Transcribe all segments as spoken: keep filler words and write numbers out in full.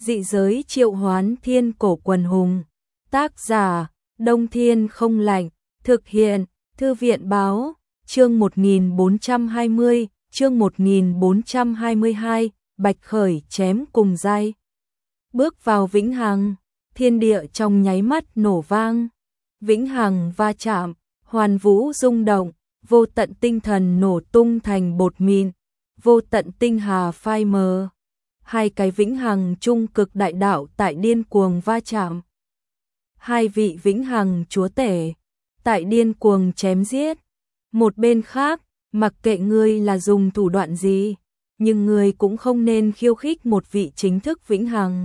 Dị giới triệu hoán thiên cổ quần hùng. Tác giả, Đông Thiên không lạnh. Thực hiện, Thư viện báo. Chương một nghìn bốn trăm hai mươi, chương một nghìn bốn trăm hai mươi hai, Bạch Khởi chém cùng dai. Bước vào vĩnh hằng, thiên địa trong nháy mắt nổ vang. Vĩnh hằng va chạm, hoàn vũ rung động, vô tận tinh thần nổ tung thành bột mịn, vô tận tinh hà phai mờ. Hai cái vĩnh hằng trung cực đại đạo tại điên cuồng va chạm. Hai vị vĩnh hằng chúa tể tại điên cuồng chém giết. Một bên khác, mặc kệ ngươi là dùng thủ đoạn gì, nhưng ngươi cũng không nên khiêu khích một vị chính thức vĩnh hằng.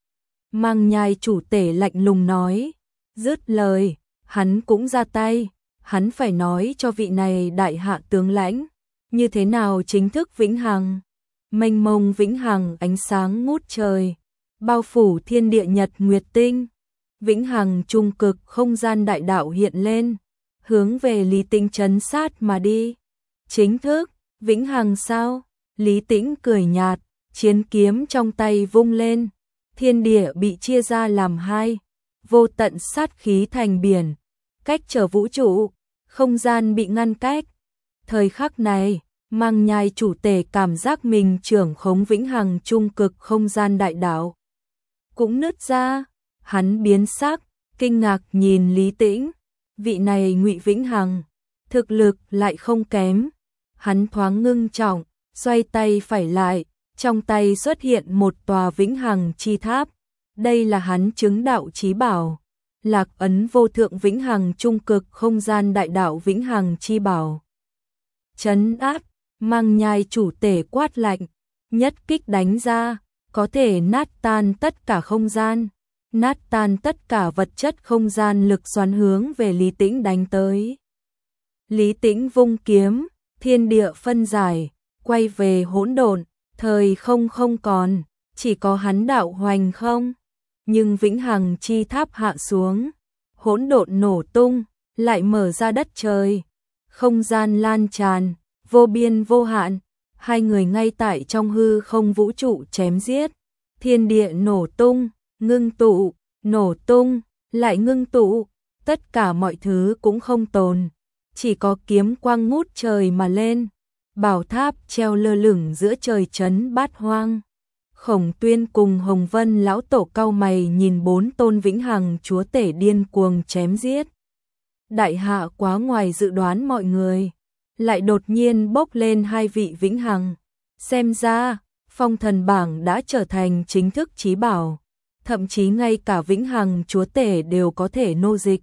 Mang Nhai chủ tể lạnh lùng nói, dứt lời, hắn cũng ra tay, hắn phải nói cho vị này đại hạ tướng lãnh, như thế nào chính thức vĩnh hằng. Mênh mông vĩnh hằng ánh sáng ngút trời, bao phủ thiên địa nhật nguyệt tinh. Vĩnh hằng trung cực không gian đại đạo hiện lên, hướng về Lý Tĩnh trấn sát mà đi. Chính thức, vĩnh hằng sao? Lý Tĩnh cười nhạt, chiến kiếm trong tay vung lên, thiên địa bị chia ra làm hai, vô tận sát khí thành biển, cách trở vũ trụ, không gian bị ngăn cách. Thời khắc này, Mang Nhai chủ tể cảm giác mình trưởng khống vĩnh hằng trung cực không gian đại đạo cũng nứt ra, hắn biến sắc, kinh ngạc nhìn Lý Tĩnh, vị này Ngụy Vĩnh Hằng, thực lực lại không kém. Hắn thoáng ngưng trọng, xoay tay phải lại, trong tay xuất hiện một tòa vĩnh hằng chi tháp. Đây là hắn chứng đạo chí bảo, Lạc ấn vô thượng vĩnh hằng trung cực không gian đại đạo vĩnh hằng chi bảo. Trấn áp, Mang Nhai chủ tể quát lạnh, nhất kích đánh ra, có thể nát tan tất cả không gian, nát tan tất cả vật chất không gian lực xoắn hướng về Lý Tĩnh đánh tới. Lý Tĩnh vung kiếm, thiên địa phân giải, quay về hỗn độn, thời không không còn, chỉ có hắn đạo hoành không. Nhưng vĩnh hằng chi tháp hạ xuống, hỗn độn nổ tung, lại mở ra đất trời, không gian lan tràn, vô biên vô hạn. Hai người ngay tại trong hư không vũ trụ chém giết, thiên địa nổ tung, ngưng tụ, nổ tung, lại ngưng tụ, tất cả mọi thứ cũng không tồn, chỉ có kiếm quang ngút trời mà lên, bảo tháp treo lơ lửng giữa trời trấn bát hoang. Khổng Tuyên cùng Hồng Vân lão tổ cau mày nhìn bốn tôn vĩnh hằng chúa tể điên cuồng chém giết. Đại hạ quá ngoài dự đoán mọi người, lại đột nhiên bốc lên hai vị vĩnh hằng. Xem ra, phong thần bảng đã trở thành chính thức chí bảo, thậm chí ngay cả vĩnh hằng chúa tể đều có thể nô dịch.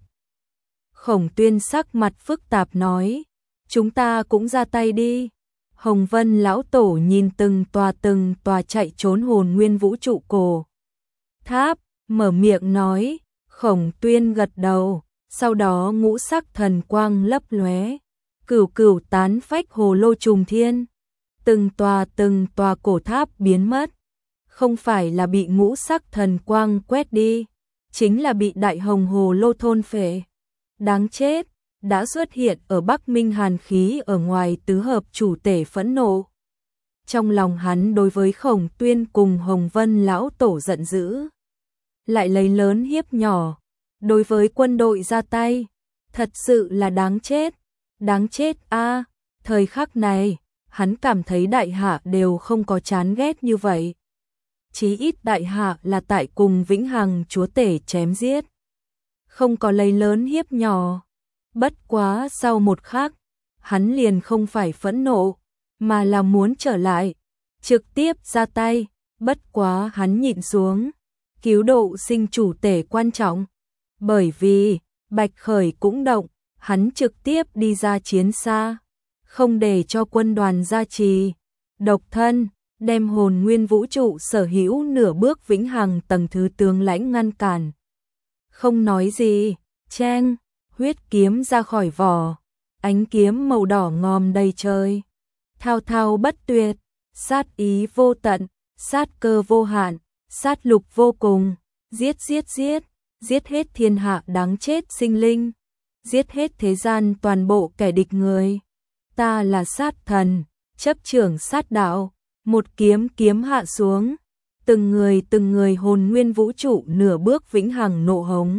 Khổng Tuyên sắc mặt phức tạp nói, chúng ta cũng ra tay đi. Hồng Vân lão tổ nhìn từng tòa từng tòa chạy trốn hồn nguyên vũ trụ cổ tháp, mở miệng nói. Khổng Tuyên gật đầu, sau đó ngũ sắc thần quang lấp lóe, cửu cửu tán phách hồ lô trùng thiên, từng tòa từng tòa cổ tháp biến mất. Không phải là bị ngũ sắc thần quang quét đi, chính là bị đại hồng hồ lô thôn phệ. Đáng chết, đã xuất hiện ở Bắc Minh hàn khí ở ngoài tứ hợp chủ tể phẫn nộ. Trong lòng hắn đối với Khổng Tuyên cùng Hồng Vân lão tổ giận dữ, lại lấy lớn hiếp nhỏ, đối với quân đội ra tay, thật sự là đáng chết, đáng chết a. Thời khắc này, hắn cảm thấy đại hạ đều không có chán ghét như vậy. Chí ít đại hạ là tại cùng vĩnh hằng chúa tể chém giết, không có lấy lớn hiếp nhỏ. Bất quá sau một khắc, hắn liền không phải phẫn nộ, mà là muốn trở lại, trực tiếp ra tay. Bất quá hắn nhịn xuống, cứu độ sinh chủ tể quan trọng, bởi vì Bạch Khởi cũng động, hắn trực tiếp đi ra chiến xa, không để cho quân đoàn gia trì, độc thân đem hồn nguyên vũ trụ sở hữu nửa bước vĩnh hằng tầng thứ tướng lãnh ngăn cản. Không nói gì, cheng, huyết kiếm ra khỏi vỏ, ánh kiếm màu đỏ ngòm đầy trời, thao thao bất tuyệt, sát ý vô tận, sát cơ vô hạn, sát lục vô cùng, giết giết giết, giết hết thiên hạ đáng chết sinh linh, giết hết thế gian toàn bộ kẻ địch người. Ta là sát thần, chấp trưởng sát đạo, một kiếm kiếm hạ xuống, từng người từng người hồn nguyên vũ trụ nửa bước vĩnh hằng nộ hống.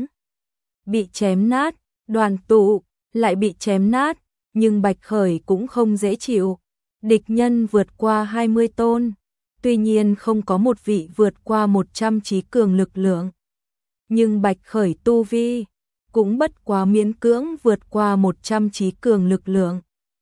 Bị chém nát, đoàn tụ, lại bị chém nát, nhưng Bạch Khởi cũng không dễ chịu. Địch nhân vượt qua hai mươi tôn, tuy nhiên không có một vị vượt qua một trăm trí cường lực lượng. Nhưng Bạch Khởi tu vi cũng bất quá miễn cưỡng vượt qua một trăm trí cường lực lượng.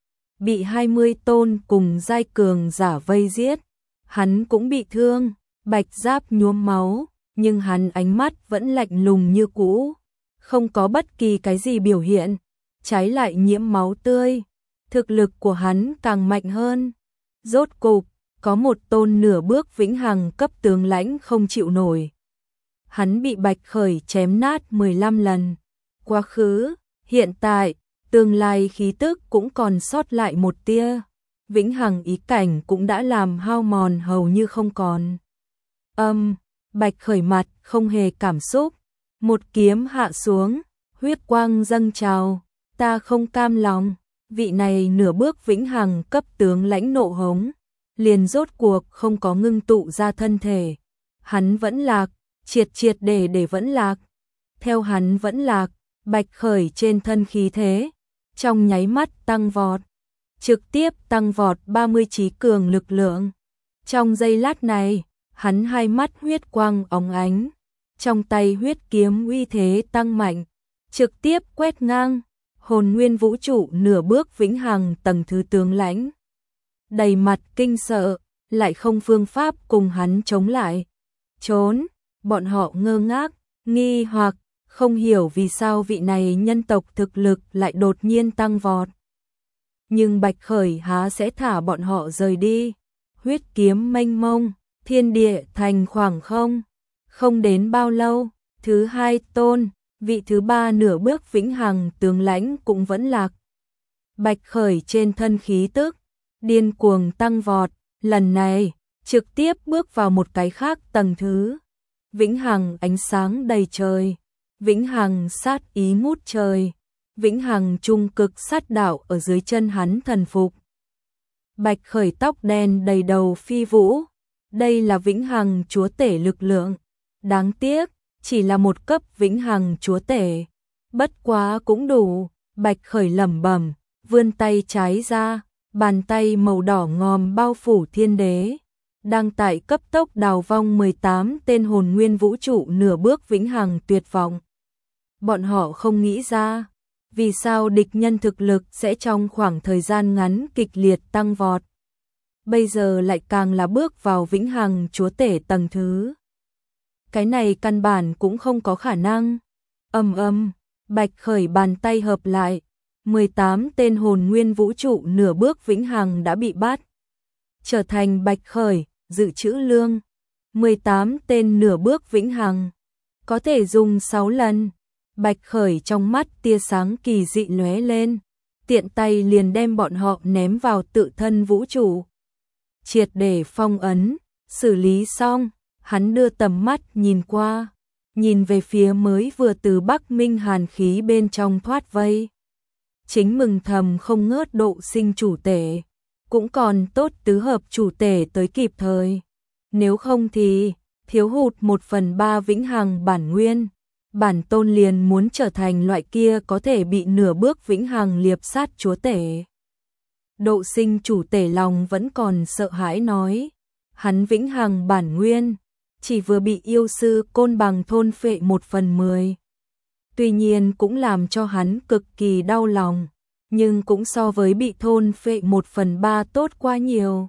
Bị hai mươi tôn cùng giai cường giả vây giết, hắn cũng bị thương, bạch giáp nhuốm máu, nhưng hắn ánh mắt vẫn lạnh lùng như cũ, không có bất kỳ cái gì biểu hiện, trái lại nhiễm máu tươi. Thực lực của hắn càng mạnh hơn. Rốt cục, có một tôn nửa bước vĩnh hằng cấp tướng lãnh không chịu nổi. Hắn bị Bạch Khởi chém nát mười lăm lần. Quá khứ, hiện tại, tương lai khí tức cũng còn sót lại một tia. Vĩnh hằng ý cảnh cũng đã làm hao mòn hầu như không còn. Âm, Bạch Khởi mặt không hề cảm xúc. Một kiếm hạ xuống, huyết quang dâng trào. Ta không cam lòng. Vị này nửa bước vĩnh hằng cấp tướng lãnh nộ hống, liền rốt cuộc không có ngưng tụ ra thân thể. Hắn vẫn lạc, triệt triệt để để vẫn lạc. Theo hắn vẫn lạc, Bạch Khởi trên thân khí thế, trong nháy mắt tăng vọt, trực tiếp tăng vọt ba mươi trí cường lực lượng. Trong giây lát này, hắn hai mắt huyết quang óng ánh, trong tay huyết kiếm uy thế tăng mạnh, trực tiếp quét ngang. Hồn nguyên vũ trụ nửa bước vĩnh hằng tầng thứ tướng lãnh. Đầy mặt kinh sợ, lại không phương pháp cùng hắn chống lại. Trốn, bọn họ ngơ ngác, nghi hoặc, không hiểu vì sao vị này nhân tộc thực lực lại đột nhiên tăng vọt. Nhưng Bạch Khởi há sẽ thả bọn họ rời đi. Huyết kiếm mênh mông, thiên địa thành khoảng không. Không đến bao lâu, thứ hai tôn, vị thứ ba nửa bước vĩnh hằng tướng lãnh cũng vẫn lạc. Bạch Khởi trên thân khí tức, điên cuồng tăng vọt, lần này, trực tiếp bước vào một cái khác tầng thứ. Vĩnh hằng ánh sáng đầy trời, vĩnh hằng sát ý ngút trời, vĩnh hằng trung cực sát đạo ở dưới chân hắn thần phục. Bạch Khởi tóc đen đầy đầu phi vũ, đây là vĩnh hằng chúa tể lực lượng. Đáng tiếc, chỉ là một cấp vĩnh hằng chúa tể. Bất quá cũng đủ, Bạch Khởi lẩm bẩm, vươn tay trái ra, bàn tay màu đỏ ngòm bao phủ thiên đế. Đang tại cấp tốc đào vong mười tám tên hồn nguyên vũ trụ nửa bước vĩnh hằng tuyệt vọng. Bọn họ không nghĩ ra, vì sao địch nhân thực lực sẽ trong khoảng thời gian ngắn kịch liệt tăng vọt. Bây giờ lại càng là bước vào vĩnh hằng chúa tể tầng thứ. Cái này căn bản cũng không có khả năng. Âm âm, Bạch Khởi bàn tay hợp lại, mười tám tên hồn nguyên vũ trụ nửa bước vĩnh hằng đã bị bắt. Trở thành Bạch Khởi, dự trữ lương. mười tám tên nửa bước vĩnh hằng, có thể dùng sáu lần. Bạch Khởi trong mắt tia sáng kỳ dị lóe lên, tiện tay liền đem bọn họ ném vào tự thân vũ trụ. Triệt để phong ấn, xử lý xong. Hắn đưa tầm mắt nhìn qua, nhìn về phía mới vừa từ Bắc Minh hàn khí bên trong thoát vây. Chính mừng thầm không ngớt độ sinh chủ tể, cũng còn tốt tứ hợp chủ tể tới kịp thời. Nếu không thì, thiếu hụt một phần ba vĩnh hằng bản nguyên, bản tôn liền muốn trở thành loại kia có thể bị nửa bước vĩnh hằng liệp sát chúa tể. Độ sinh chủ tể lòng vẫn còn sợ hãi nói, hắn vĩnh hằng bản nguyên chỉ vừa bị yêu sư Côn Bằng thôn phệ một phần mười. Tuy nhiên cũng làm cho hắn cực kỳ đau lòng, nhưng cũng so với bị thôn phệ một phần ba tốt quá nhiều.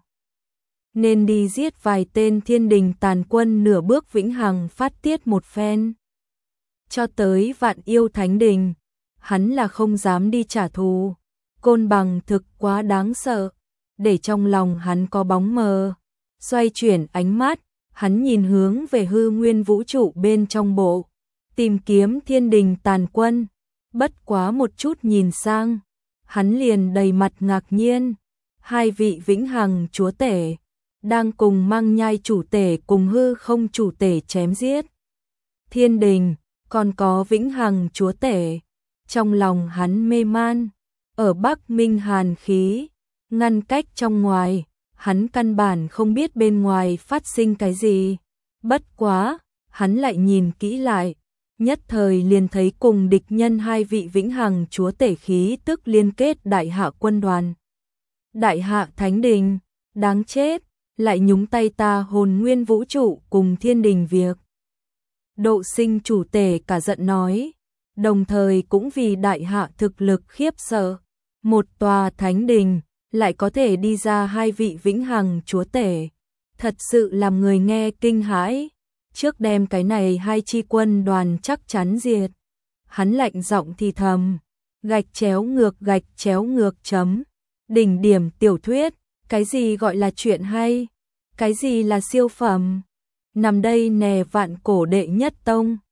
Nên đi giết vài tên thiên đình tàn quân nửa bước vĩnh hằng phát tiết một phen. Cho tới Vạn Yêu Thánh Đình, hắn là không dám đi trả thù. Côn Bằng thực quá đáng sợ, để trong lòng hắn có bóng mờ. Xoay chuyển ánh mắt, hắn nhìn hướng về hư nguyên vũ trụ bên trong bộ, tìm kiếm thiên đình tàn quân. Bất quá một chút nhìn sang, hắn liền đầy mặt ngạc nhiên. Hai vị vĩnh hằng chúa tể đang cùng Mang Nhai chủ tể cùng hư không chủ tể chém giết. Thiên đình còn có vĩnh hằng chúa tể. Trong lòng hắn mê man, ở Bắc Minh hàn khí, ngăn cách trong ngoài, hắn căn bản không biết bên ngoài phát sinh cái gì. Bất quá, hắn lại nhìn kỹ lại, nhất thời liền thấy cùng địch nhân hai vị vĩnh hằng chúa tể khí tức liên kết đại hạ quân đoàn. Đại hạ thánh đình, đáng chết, lại nhúng tay ta hồn nguyên vũ trụ cùng thiên đình việc. Độ Sinh chủ tể cả giận nói, đồng thời cũng vì đại hạ thực lực khiếp sợ, một tòa thánh đình lại có thể đi ra hai vị vĩnh hằng chúa tể, thật sự làm người nghe kinh hãi. Trước đem cái này hai chi quân đoàn chắc chắn diệt. Hắn lạnh giọng thì thầm, gạch chéo ngược gạch chéo ngược chấm. Đỉnh điểm tiểu thuyết, cái gì gọi là chuyện hay, cái gì là siêu phẩm. Nằm đây nè vạn cổ đệ nhất tông.